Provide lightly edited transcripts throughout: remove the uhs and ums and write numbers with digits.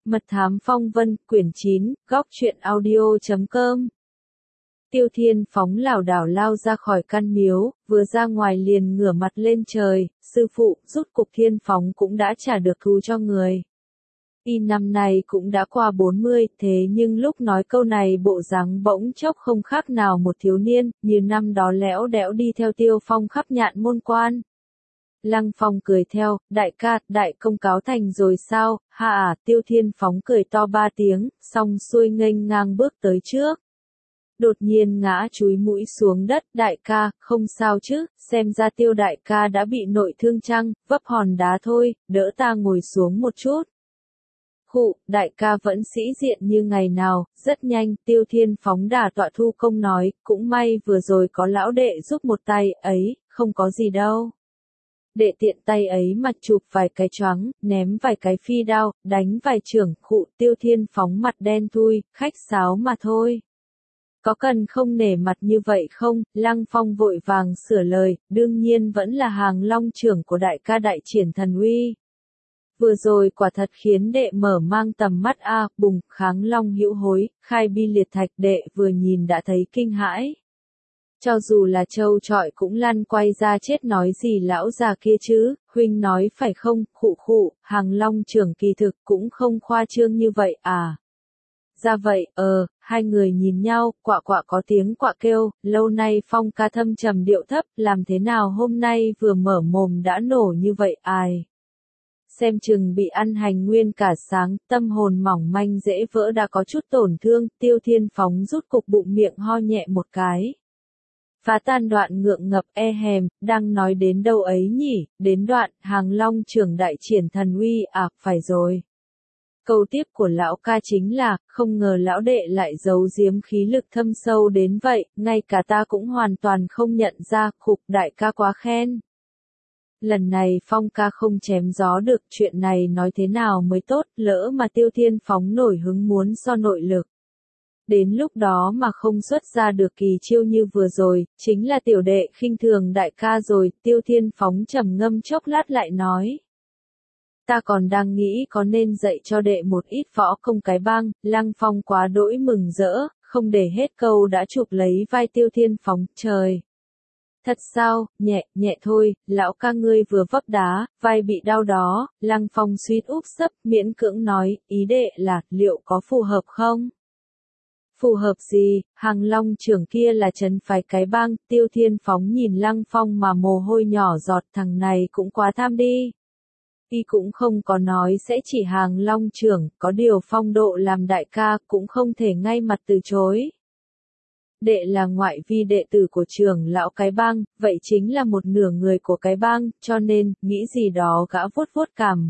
Mật thám phong vân, quyển 9, góc truyện audio.com. Tiêu Thiên Phóng lảo đảo lao ra khỏi căn miếu, vừa ra ngoài liền ngửa mặt lên trời, sư phụ, rút cục Thiên Phóng cũng đã trả được thù cho người. Y năm này cũng đã qua 40, thế nhưng lúc nói câu này bộ dáng bỗng chốc không khác nào một thiếu niên, như năm đó lẽo đẽo đi theo Tiêu Phong khắp Nhạn Môn Quan. Lăng Phong cười theo, đại ca, đại công cáo thành rồi sao, Tiêu Thiên Phóng cười to 3 tiếng, xong xuôi nghênh ngang bước tới trước. Đột nhiên ngã chúi mũi xuống đất, đại ca, không sao chứ, xem ra Tiêu đại ca đã bị nội thương chăng, vấp hòn đá thôi, đỡ ta ngồi xuống một chút. Khụ, đại ca vẫn sĩ diện như ngày nào, rất nhanh, Tiêu Thiên Phóng đả tọa thu công nói, cũng may vừa rồi có lão đệ giúp một tay, ấy, không có gì đâu. Đệ tiện tay ấy mà chụp vài cái choáng, ném vài cái phi đao, đánh vài chưởng, khụ, Tiêu Thiên Phóng mặt đen thui, khách sáo mà thôi. Có cần không nể mặt như vậy không? Lăng Phong vội vàng sửa lời, đương nhiên vẫn là Hàng Long trưởng của đại ca đại triển thần uy. Vừa rồi quả thật khiến đệ mở mang tầm mắt bùng, kháng long hữu hối, khai bi liệt thạch, đệ vừa nhìn đã thấy kinh hãi. Cho dù là trâu trọi cũng lăn quay ra chết, nói gì lão già kia chứ, huynh nói phải không, khụ, Hàng Long trưởng kỳ thực cũng không khoa trương như vậy à. Ra vậy, hai người nhìn nhau, quạ có tiếng quạ kêu, lâu nay Phong ca thâm trầm điệu thấp, làm thế nào hôm nay vừa mở mồm đã nổ như vậy ai. Xem chừng bị ăn hành nguyên cả sáng, tâm hồn mỏng manh dễ vỡ đã có chút tổn thương, Tiêu Thiên Phóng rút cục bụng miệng ho nhẹ một cái. Phá tan đoạn ngượng ngập hèm, đang nói đến đâu ấy nhỉ, đến đoạn, Hàng Long trưởng đại triển thần uy, phải rồi. Câu tiếp của lão ca chính là, không ngờ lão đệ lại giấu giếm khí lực thâm sâu đến vậy, ngay cả ta cũng hoàn toàn không nhận ra, khục, đại ca quá khen. Lần này Phong ca không chém gió được, chuyện này nói thế nào mới tốt, lỡ mà Tiêu Thiên Phóng nổi hứng muốn so nội lực. Đến lúc đó mà không xuất ra được kỳ chiêu như vừa rồi, chính là tiểu đệ khinh thường đại ca rồi, Tiêu Thiên Phóng trầm ngâm chốc lát lại nói. Ta còn đang nghĩ có nên dạy cho đệ một ít võ công cái bang, Lăng Phong quá đỗi mừng rỡ, không để hết câu đã chụp lấy vai Tiêu Thiên Phóng, trời. Thật sao, nhẹ thôi, lão ca ngươi vừa vấp đá, vai bị đau đó, Lăng Phong suýt úp sấp, miễn cưỡng nói, ý đệ là, liệu có phù hợp không? Phù hợp gì, Hàng Long trưởng kia là trấn phái cái bang, Tiêu Thiên Phóng nhìn Lăng Phong mà mồ hôi nhỏ giọt, thằng này cũng quá tham đi. Y cũng không có nói sẽ chỉ Hàng Long trưởng, có điều phong độ làm đại ca cũng không thể ngay mặt từ chối. Đệ là ngoại vi đệ tử của trưởng lão cái bang, vậy chính là một nửa người của cái bang, cho nên, nghĩ gì đó gã vuốt cằm.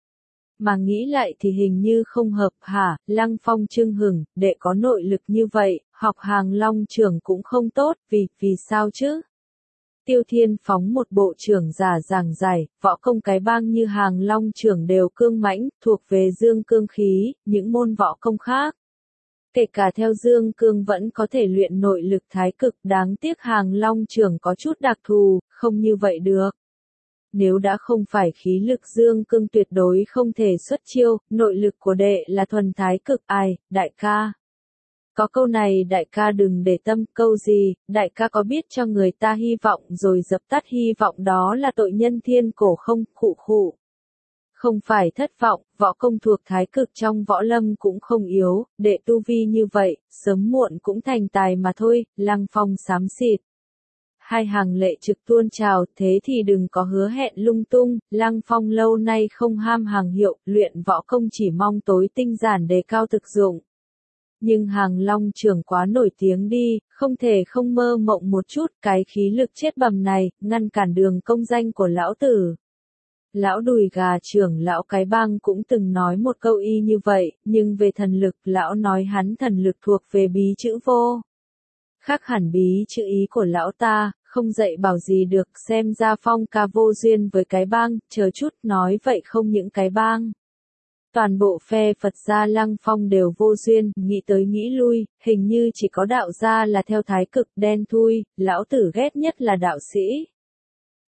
Mà nghĩ lại thì hình như không hợp hả, Lăng Phong chưng hửng, đệ có nội lực như vậy, học Hàng Long trưởng cũng không tốt, vì sao chứ? Tiêu Thiên Phóng một bộ trưởng giả giảng giải, võ công cái bang như Hàng Long trưởng đều cương mãnh, thuộc về dương cương khí, những môn võ công khác. Kể cả theo dương cương vẫn có thể luyện nội lực thái cực, đáng tiếc Hàng Long trưởng có chút đặc thù, không như vậy được. Nếu đã không phải khí lực dương cương tuyệt đối không thể xuất chiêu, nội lực của đệ là thuần thái cực, đại ca. Có câu này đại ca đừng để tâm, câu gì, đại ca có biết cho người ta hy vọng rồi dập tắt hy vọng đó là tội nhân thiên cổ không, khụ. Không phải thất vọng, võ công thuộc thái cực trong võ lâm cũng không yếu, đệ tu vi như vậy, sớm muộn cũng thành tài mà thôi, Lăng Phong xám xịt. Hai hàng lệ trực tuôn trào, thế thì đừng có hứa hẹn lung tung, Lăng Phong lâu nay không ham hàng hiệu, luyện võ công chỉ mong tối tinh giản đề cao thực dụng. Nhưng Hàng Long trưởng quá nổi tiếng đi, không thể không mơ mộng một chút, cái khí lực chết bầm này, ngăn cản đường công danh của lão tử. Lão đùi gà trưởng lão cái bang cũng từng nói một câu y như vậy, nhưng về thần lực, lão nói hắn thần lực thuộc về bí chữ vô. Khác hẳn bí chữ ý của lão ta, không dạy bảo gì được, xem ra Phong ca vô duyên với cái bang, chờ chút nói vậy không những cái bang. Toàn bộ phe Phật gia Lăng Phong đều vô duyên, nghĩ tới nghĩ lui, hình như chỉ có đạo gia là theo thái cực đen thui, lão tử ghét nhất là đạo sĩ.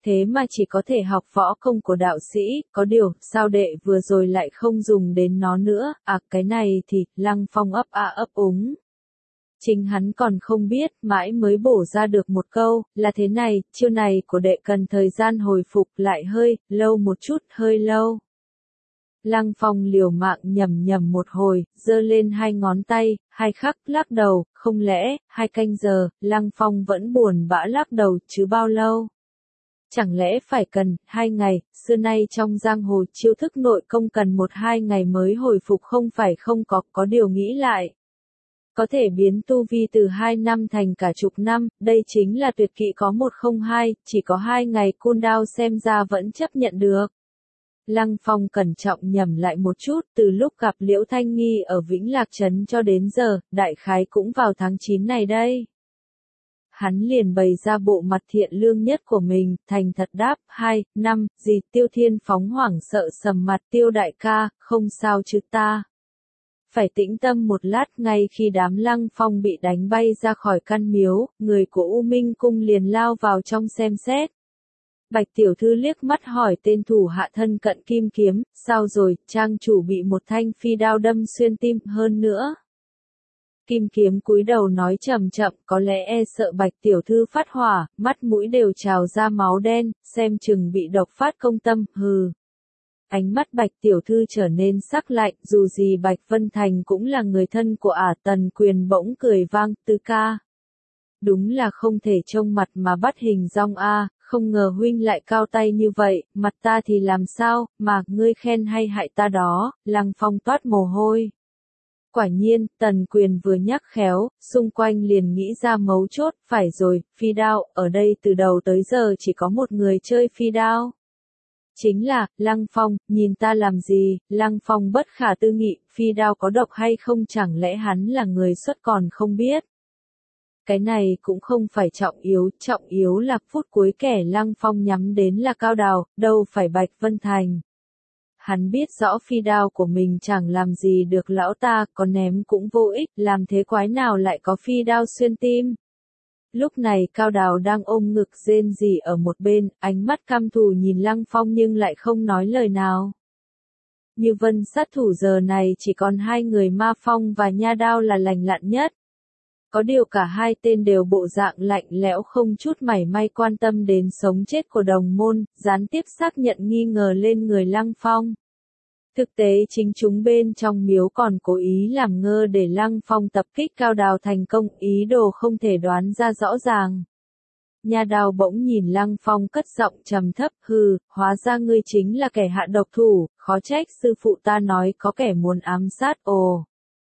thế mà chỉ có thể học võ công của đạo sĩ, có điều, sao đệ vừa rồi lại không dùng đến nó nữa, cái này thì, Lăng Phong ấp ấp úng. Chính hắn còn không biết, mãi mới bổ ra được một câu, là thế này, chiêu này của đệ cần thời gian hồi phục lại hơi, lâu một chút, hơi lâu. Lăng Phong liều mạng nhầm một hồi, giơ lên hai ngón tay, hai khắc lắc đầu, không lẽ, 2 canh giờ, Lăng Phong vẫn buồn bã lắc đầu chứ bao lâu. Chẳng lẽ phải cần 2 ngày, xưa nay trong giang hồ chiêu thức nội công cần 1-2 ngày mới hồi phục không phải không có điều nghĩ lại. Có thể biến tu vi từ 2 năm thành cả chục năm, đây chính là tuyệt kỹ có 102, chỉ có 2 ngày cooldown xem ra vẫn chấp nhận được. Lăng Phong cẩn trọng nhẩm lại một chút, từ lúc gặp Liễu Thanh Nghi ở Vĩnh Lạc Trấn cho đến giờ, đại khái cũng vào tháng 9 này đây. Hắn liền bày ra bộ mặt thiện lương nhất của mình, thành thật đáp, 2 năm, gì, Tiêu Thiên Phóng hoảng sợ sầm mặt, Tiêu đại ca, không sao chứ ta. Phải tĩnh tâm một lát, ngay khi đám Lăng Phong bị đánh bay ra khỏi căn miếu, người của U Minh Cung liền lao vào trong xem xét. Bạch tiểu thư liếc mắt hỏi tên thủ hạ thân cận Kim Kiếm, sao rồi, trang chủ bị một thanh phi đao đâm xuyên tim, hơn nữa. Kim Kiếm cúi đầu nói chậm chậm, có lẽ sợ Bạch tiểu thư phát hỏa, mắt mũi đều trào ra máu đen, xem chừng bị độc phát công tâm, hừ. Ánh mắt Bạch tiểu thư trở nên sắc lạnh, dù gì Bạch Vân Thành cũng là người thân của Tần Quyền bỗng cười vang, Tứ ca. Đúng là không thể trông mặt mà bắt hình dong a, không ngờ huynh lại cao tay như vậy, mặt ta thì làm sao, mà ngươi khen hay hại ta đó, Lăng Phong toát mồ hôi. Quả nhiên, Tần Quyền vừa nhắc khéo, xung quanh liền nghĩ ra mấu chốt, phải rồi, phi đao, ở đây từ đầu tới giờ chỉ có một người chơi phi đao. Chính là, Lăng Phong, nhìn ta làm gì, Lăng Phong bất khả tư nghị, phi đao có độc hay không chẳng lẽ hắn là người xuất còn không biết. Cái này cũng không phải trọng yếu là phút cuối kẻ Lăng Phong nhắm đến là Cao Đào, đâu phải Bạch Vân Thành. Hắn biết rõ phi đao của mình chẳng làm gì được lão ta, còn ném cũng vô ích, làm thế quái nào lại có phi đao xuyên tim. Lúc này Cao Đào đang ôm ngực rên rỉ ở một bên, ánh mắt căm thù nhìn Lăng Phong nhưng lại không nói lời nào. Như Vân sát thủ giờ này chỉ còn 2 người Ma Phong và Nha Đao là lành lặn nhất. Có điều cả hai tên đều bộ dạng lạnh lẽo không chút mảy may quan tâm đến sống chết của đồng môn, gián tiếp xác nhận nghi ngờ lên người Lăng Phong. Thực tế chính chúng bên trong miếu còn cố ý làm ngơ để Lăng Phong tập kích Cao Đào thành công, ý đồ không thể đoán ra rõ ràng. Nha Đào bỗng nhìn Lăng Phong cất giọng trầm thấp, hừ, hóa ra ngươi chính là kẻ hạ độc thủ, khó trách sư phụ ta nói có kẻ muốn ám sát, ồ.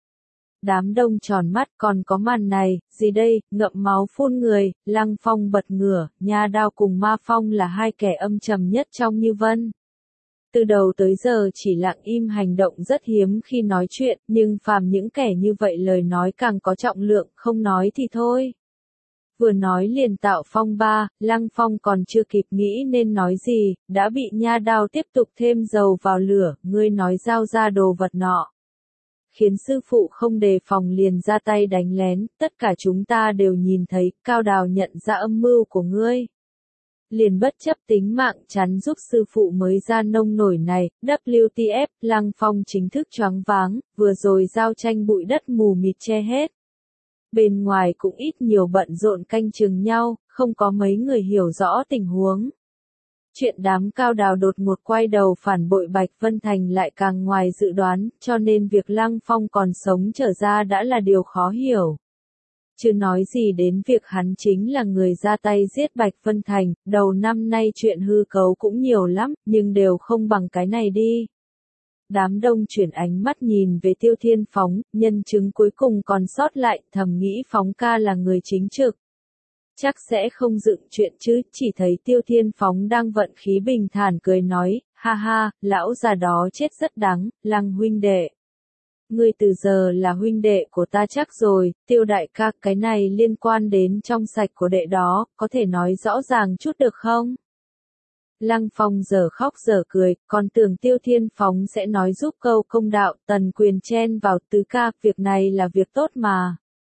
Đám đông tròn mắt, còn có màn này, gì đây, ngậm máu phun người, Lăng Phong bật ngửa, Nha Đao cùng Ma Phong là 2 kẻ âm trầm nhất trong Như Vân. Từ đầu tới giờ chỉ lặng im hành động rất hiếm khi nói chuyện, nhưng phàm những kẻ như vậy lời nói càng có trọng lượng, không nói thì thôi. Vừa nói liền tạo phong ba, Lăng Phong còn chưa kịp nghĩ nên nói gì, đã bị Nha Đao tiếp tục thêm dầu vào lửa, ngươi nói giao ra đồ vật nọ. Khiến sư phụ không đề phòng liền ra tay đánh lén, tất cả chúng ta đều nhìn thấy, Cao Đào nhận ra âm mưu của ngươi. Liền bất chấp tính mạng chắn giúp sư phụ mới ra nông nổi này, WTF, Lăng Phong chính thức choáng váng, vừa rồi giao tranh bụi đất mù mịt che hết. Bên ngoài cũng ít nhiều bận rộn canh chừng nhau, không có mấy người hiểu rõ tình huống. Chuyện đám Cao Đào đột ngột quay đầu phản bội Bạch Vân Thành lại càng ngoài dự đoán, cho nên việc Lăng Phong còn sống trở ra đã là điều khó hiểu. Chưa nói gì đến việc hắn chính là người ra tay giết Bạch Vân Thành, đầu năm nay chuyện hư cấu cũng nhiều lắm, nhưng đều không bằng cái này đi. Đám đông chuyển ánh mắt nhìn về Tiêu Thiên Phóng, nhân chứng cuối cùng còn sót lại, thầm nghĩ Phóng ca là người chính trực. Chắc sẽ không dựng chuyện chứ, chỉ thấy Tiêu Thiên Phóng đang vận khí bình thản cười nói, ha ha, lão già đó chết rất đáng, Lăng huynh đệ. Ngươi từ giờ là huynh đệ của ta chắc rồi, Tiêu đại ca, cái này liên quan đến trong sạch của đệ đó, có thể nói rõ ràng chút được không? Lăng Phong giờ khóc giờ cười, còn tưởng Tiêu Thiên Phóng sẽ nói giúp câu công đạo, Tần Quyền chen vào, Tứ ca, việc này là việc tốt mà.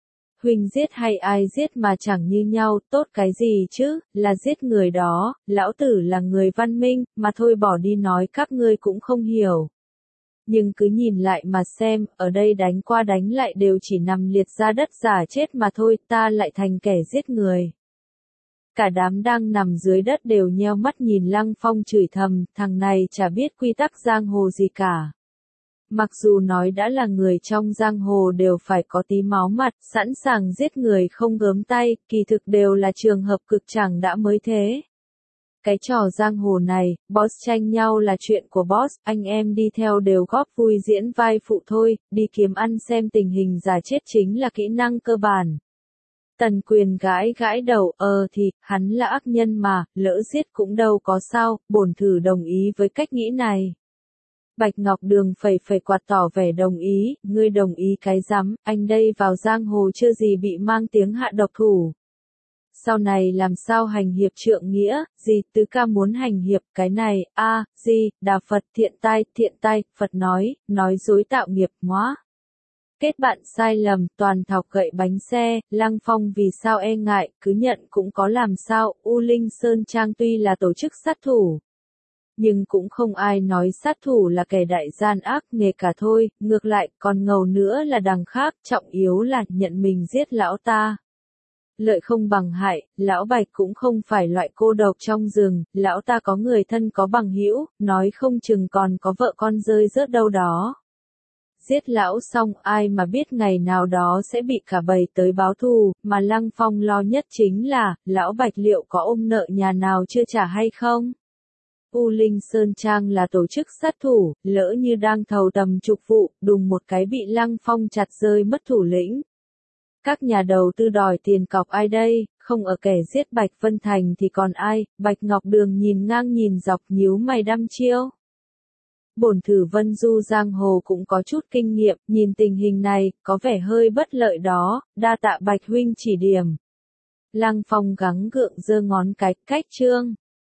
huynh giết hay ai giết mà chẳng như nhau, tốt cái gì chứ, là giết người đó, lão tử là người văn minh, mà thôi bỏ đi nói các ngươi cũng không hiểu. Nhưng cứ nhìn lại mà xem, ở đây đánh qua đánh lại đều chỉ nằm liệt ra đất giả chết mà thôi, ta lại thành kẻ giết người. Cả đám đang nằm dưới đất đều nheo mắt nhìn Lăng Phong chửi thầm, thằng này chả biết quy tắc giang hồ gì cả. Mặc dù nói đã là người trong giang hồ đều phải có tí máu mặt, sẵn sàng giết người không gớm tay, kỳ thực đều là trường hợp cực chẳng đã mới thế. Cái trò giang hồ này, boss tranh nhau là chuyện của boss, anh em đi theo đều góp vui diễn vai phụ thôi, đi kiếm ăn xem tình hình giả chết chính là kỹ năng cơ bản. Tần Quyền gãi gãi đầu, thì, hắn là ác nhân mà, lỡ giết cũng đâu có sao, bổn thử đồng ý với cách nghĩ này. Bạch Ngọc Đường phẩy phẩy quạt tỏ vẻ đồng ý, ngươi đồng ý cái rắm, anh đây vào giang hồ chưa gì bị mang tiếng hạ độc thủ. Sau này làm sao hành hiệp trượng nghĩa, gì tứ ca muốn hành hiệp cái này, gì, đà Phật thiện tai, Phật nói dối tạo nghiệp ngóa. Kết bạn sai lầm, toàn thọc gậy bánh xe, Lăng Phong vì sao e ngại, cứ nhận cũng có làm sao, U Linh Sơn Trang tuy là tổ chức sát thủ. Nhưng cũng không ai nói sát thủ là kẻ đại gian ác nghề cả thôi, ngược lại, còn ngầu nữa là đằng khác, trọng yếu là nhận mình giết lão ta. Lợi không bằng hại, lão Bạch cũng không phải loại cô độc trong rừng, lão ta có người thân có bằng hữu, nói không chừng còn có vợ con rơi rớt đâu đó. Giết lão xong ai mà biết ngày nào đó sẽ bị cả bầy tới báo thù, mà Lăng Phong lo nhất chính là, lão Bạch liệu có ôm nợ nhà nào chưa trả hay không? U Linh Sơn Trang là tổ chức sát thủ, lỡ như đang thầu tầm trục vụ, đùng một cái bị Lăng Phong chặt rơi mất thủ lĩnh. Các nhà đầu tư đòi tiền cọc ai đây, không ở kẻ giết Bạch Vân Thành thì còn ai, Bạch Ngọc Đường nhìn ngang nhìn dọc nhíu mày đăm chiêu. Bổn thử Vân Du giang hồ cũng có chút kinh nghiệm, nhìn tình hình này, có vẻ hơi bất lợi đó, đa tạ Bạch huynh chỉ điểm. Lăng Phong gắng gượng giơ ngón cái, cách chương.